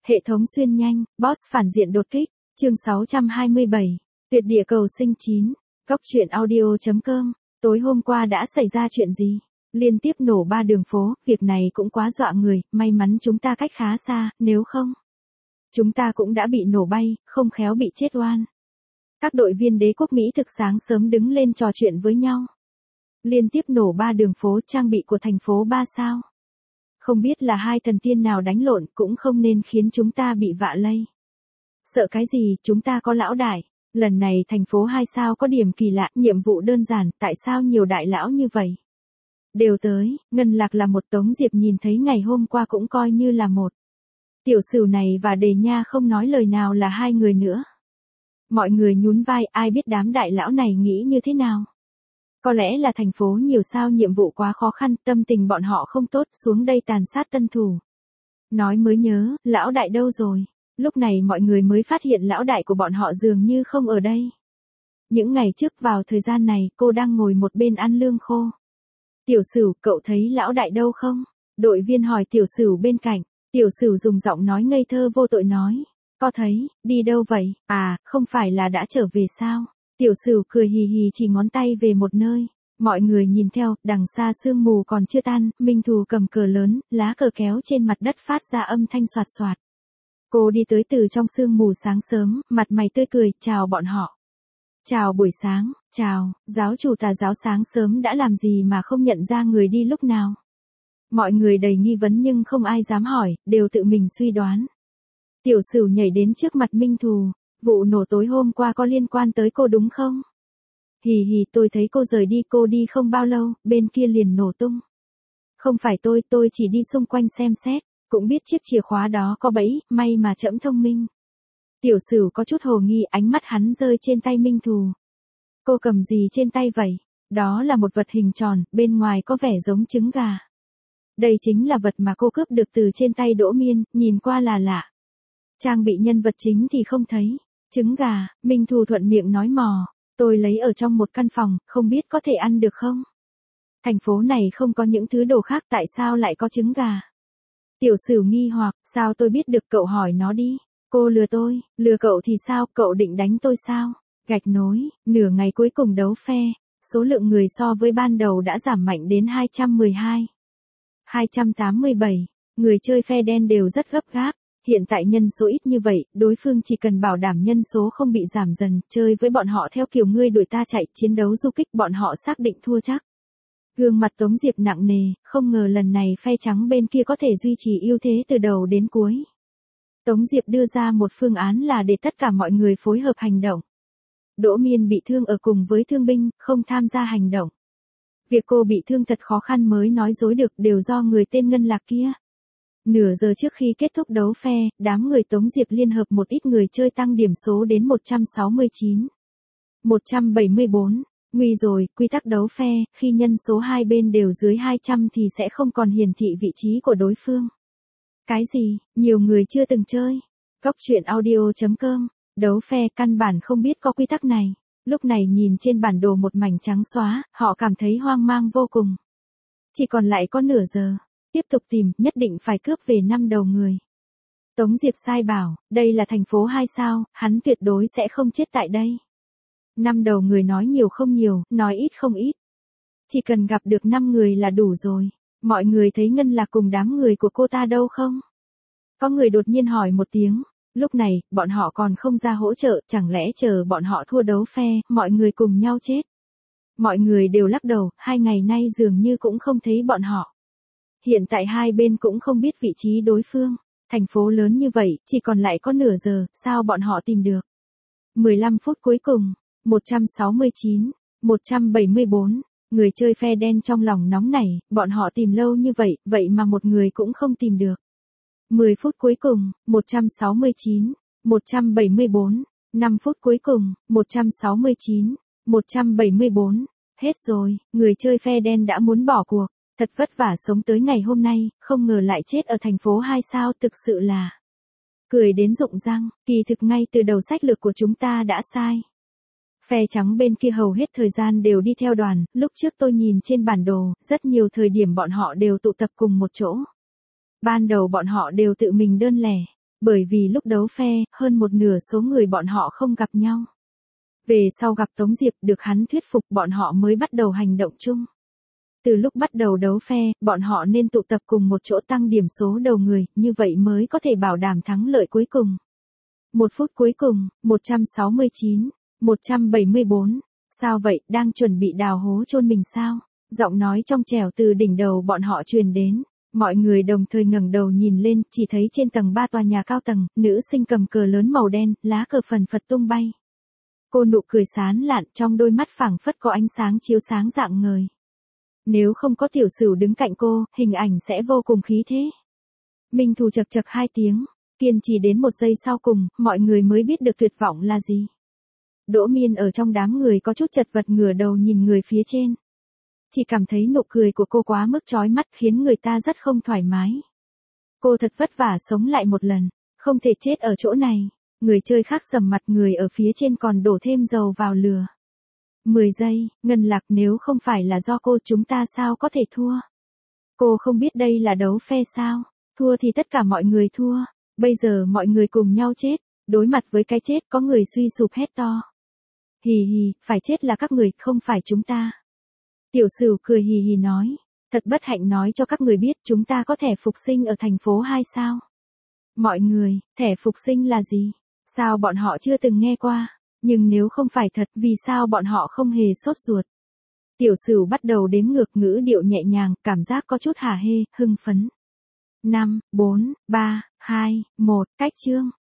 Hệ thống xuyên nhanh, boss phản diện đột kích, chương 627, tuyệt địa cầu sinh 9, góc truyện audio.com, tối hôm qua đã xảy ra chuyện gì? Liên tiếp nổ 3 đường phố, việc này cũng quá dọa người, may mắn chúng ta cách khá xa, nếu không, chúng ta cũng đã bị nổ bay, không khéo bị chết oan. Các đội viên đế quốc Mỹ thực sáng sớm đứng lên trò chuyện với nhau. Liên tiếp nổ 3 đường phố, trang bị của thành phố 3 sao. Không biết là hai thần tiên nào đánh lộn, cũng không nên khiến chúng ta bị vạ lây. Sợ cái gì, chúng ta có lão đại. Lần này thành phố 2 sao có điểm kỳ lạ, nhiệm vụ đơn giản, tại sao nhiều đại lão như vậy? Đều tới, Ngân Lạc là một, Tống Diệp nhìn thấy ngày hôm qua cũng coi như là một. Tiểu Sửu này và Đề Nha không nói lời nào là hai người nữa. Mọi người nhún vai, ai biết đám đại lão này nghĩ như thế nào? Có lẽ là thành phố nhiều sao nhiệm vụ quá khó khăn, tâm tình bọn họ không tốt, xuống đây tàn sát tân thủ. Nói mới nhớ, lão đại đâu rồi? Lúc này mọi người mới phát hiện lão đại của bọn họ dường như không ở đây. Những ngày trước vào thời gian này, cô đang ngồi một bên ăn lương khô. Tiểu Sửu, cậu thấy lão đại đâu không? Đội viên hỏi Tiểu Sửu bên cạnh. Tiểu Sửu dùng giọng nói ngây thơ vô tội nói. Có thấy, đi đâu vậy? À, không phải là đã trở về sao? Tiểu Sửu cười hì hì chỉ ngón tay về một nơi. Mọi người nhìn theo, đằng xa sương mù còn chưa tan, Minh Thù cầm cờ lớn, lá cờ kéo trên mặt đất phát ra âm thanh xoạt xoạt. Cô đi tới từ trong sương mù sáng sớm, mặt mày tươi cười, chào bọn họ. Chào buổi sáng, chào, giáo chủ tà giáo sáng sớm đã làm gì mà không nhận ra người đi lúc nào? Mọi người đầy nghi vấn nhưng không ai dám hỏi, đều tự mình suy đoán. Tiểu Sửu nhảy đến trước mặt Minh Thù, vụ nổ tối hôm qua có liên quan tới cô đúng không? Hì hì, tôi thấy cô rời đi, cô đi không bao lâu, bên kia liền nổ tung. Không phải tôi chỉ đi xung quanh xem xét, cũng biết chiếc chìa khóa đó có bẫy, may mà trẫm thông minh. Tiểu Sửu có chút hồ nghi, ánh mắt hắn rơi trên tay Minh Thù. Cô cầm gì trên tay vậy? Đó là một vật hình tròn, bên ngoài có vẻ giống trứng gà. Đây chính là vật mà cô cướp được từ trên tay Đỗ Miên, nhìn qua là lạ. Trang bị nhân vật chính thì không thấy. Trứng gà, Minh Thù thuận miệng nói mò. Tôi lấy ở trong một căn phòng, không biết có thể ăn được không? Thành phố này không có những thứ đồ khác, tại sao lại có trứng gà? Tiểu Sửu nghi hoặc, sao tôi biết được, cậu hỏi nó đi. Cô lừa tôi, lừa cậu thì sao, cậu định đánh tôi sao? Gạch nối, nửa ngày cuối cùng đấu phe, số lượng người so với ban đầu đã giảm mạnh đến 212. 287, người chơi phe đen đều rất gấp gáp. Hiện tại nhân số ít như vậy, đối phương chỉ cần bảo đảm nhân số không bị giảm dần, chơi với bọn họ theo kiểu ngươi đuổi ta chạy, chiến đấu du kích, bọn họ xác định thua chắc. Gương mặt Tống Diệp nặng nề, không ngờ lần này phe trắng bên kia có thể duy trì ưu thế từ đầu đến cuối. Tống Diệp đưa ra một phương án là để tất cả mọi người phối hợp hành động. Đỗ Miên bị thương ở cùng với thương binh, không tham gia hành động. Việc cô bị thương thật khó khăn mới nói dối được, đều do người tên Ngân Lạc kia. Nửa giờ trước khi kết thúc đấu phe, đám người Tống Diệp liên hợp một ít người chơi tăng điểm số đến 169. 174. Nguy rồi, quy tắc đấu phe, khi nhân số hai bên đều dưới 200 thì sẽ không còn hiển thị vị trí của đối phương. Cái gì, nhiều người chưa từng chơi. Góc truyện audio.com, đấu phe căn bản không biết có quy tắc này. Lúc này nhìn trên bản đồ một mảnh trắng xóa, họ cảm thấy hoang mang vô cùng. Chỉ còn lại có nửa giờ. Tiếp tục tìm, nhất định phải cướp về 5 đầu người. Tống Diệp sai bảo, đây là thành phố 2 sao, hắn tuyệt đối sẽ không chết tại đây. 5 đầu người nói nhiều không nhiều, nói ít không ít. Chỉ cần gặp được 5 người là đủ rồi. Mọi người thấy Ngân Lạc cùng đám người của cô ta đâu không? Có người đột nhiên hỏi một tiếng. Lúc này, bọn họ còn không ra hỗ trợ, chẳng lẽ chờ bọn họ thua đấu phe, mọi người cùng nhau chết. Mọi người đều lắc đầu, 2 ngày nay dường như cũng không thấy bọn họ. Hiện tại hai bên cũng không biết vị trí đối phương. Thành phố lớn như vậy, chỉ còn lại có nửa giờ, sao bọn họ tìm được? 15 phút cuối cùng, 169, 174, người chơi phe đen trong lòng nóng nảy, bọn họ tìm lâu như vậy, vậy mà một người cũng không tìm được. 10 phút cuối cùng, 169, 174, 5 phút cuối cùng, 169, 174, hết rồi, người chơi phe đen đã muốn bỏ cuộc. Thật vất vả sống tới ngày hôm nay, không ngờ lại chết ở thành phố 2 sao, thực sự là cười đến rụng răng, kỳ thực ngay từ đầu sách lược của chúng ta đã sai. Phe trắng bên kia hầu hết thời gian đều đi theo đoàn, lúc trước tôi nhìn trên bản đồ, rất nhiều thời điểm bọn họ đều tụ tập cùng một chỗ. Ban đầu bọn họ đều tự mình đơn lẻ, Bởi vì lúc đấu phe, hơn một nửa số người bọn họ không gặp nhau. Về sau gặp Tống Diệp được hắn thuyết phục bọn họ mới bắt đầu hành động chung. Từ lúc bắt đầu đấu phe, bọn họ nên tụ tập cùng một chỗ tăng điểm số đầu người, như vậy mới có thể bảo đảm thắng lợi cuối cùng. 1 phút cuối cùng, 169, 174. Sao vậy, đang chuẩn bị đào hố chôn mình sao? Giọng nói trong trẻo từ đỉnh đầu bọn họ truyền đến. Mọi người đồng thời ngẩng đầu nhìn lên, chỉ thấy trên tầng 3 tòa nhà cao tầng, nữ sinh cầm cờ lớn màu đen, lá cờ phần phật tung bay. Cô nụ cười sán lạn, trong đôi mắt phảng phất có ánh sáng chiếu sáng rạng ngời. Nếu không có Tiểu Sửu đứng cạnh cô, hình ảnh sẽ vô cùng khí thế. Minh Thù chật chật 2 tiếng, kiên trì đến 1 giây sau cùng, mọi người mới biết được tuyệt vọng là gì. Đỗ Miên ở trong đám người có chút chật vật ngửa đầu nhìn người phía trên. Chỉ cảm thấy nụ cười của cô quá mức chói mắt khiến người ta rất không thoải mái. Cô thật vất vả sống lại một lần, không thể chết ở chỗ này. Người chơi khác sầm mặt, người ở phía trên còn đổ thêm dầu vào lửa. 10 giây, Ngân Lạc, nếu không phải là do cô chúng ta sao có thể thua? Cô không biết đây là đấu phe sao? Thua thì tất cả mọi người thua. Bây giờ mọi người cùng nhau chết, đối mặt với cái chết có người suy sụp hét to. Hì hì, phải chết là các người, không phải chúng ta. Tiểu Sửu cười hì hì nói, thật bất hạnh nói cho các người biết chúng ta có thẻ phục sinh ở thành phố 2 sao. Mọi người, thẻ phục sinh là gì? Sao bọn họ chưa từng nghe qua? Nhưng nếu không phải thật, vì sao bọn họ không hề sốt ruột? Tiểu Sửu bắt đầu đếm ngược, ngữ điệu nhẹ nhàng, cảm giác có chút hả hê, hưng phấn. 5, 4, 3, 2, 1, cách chương.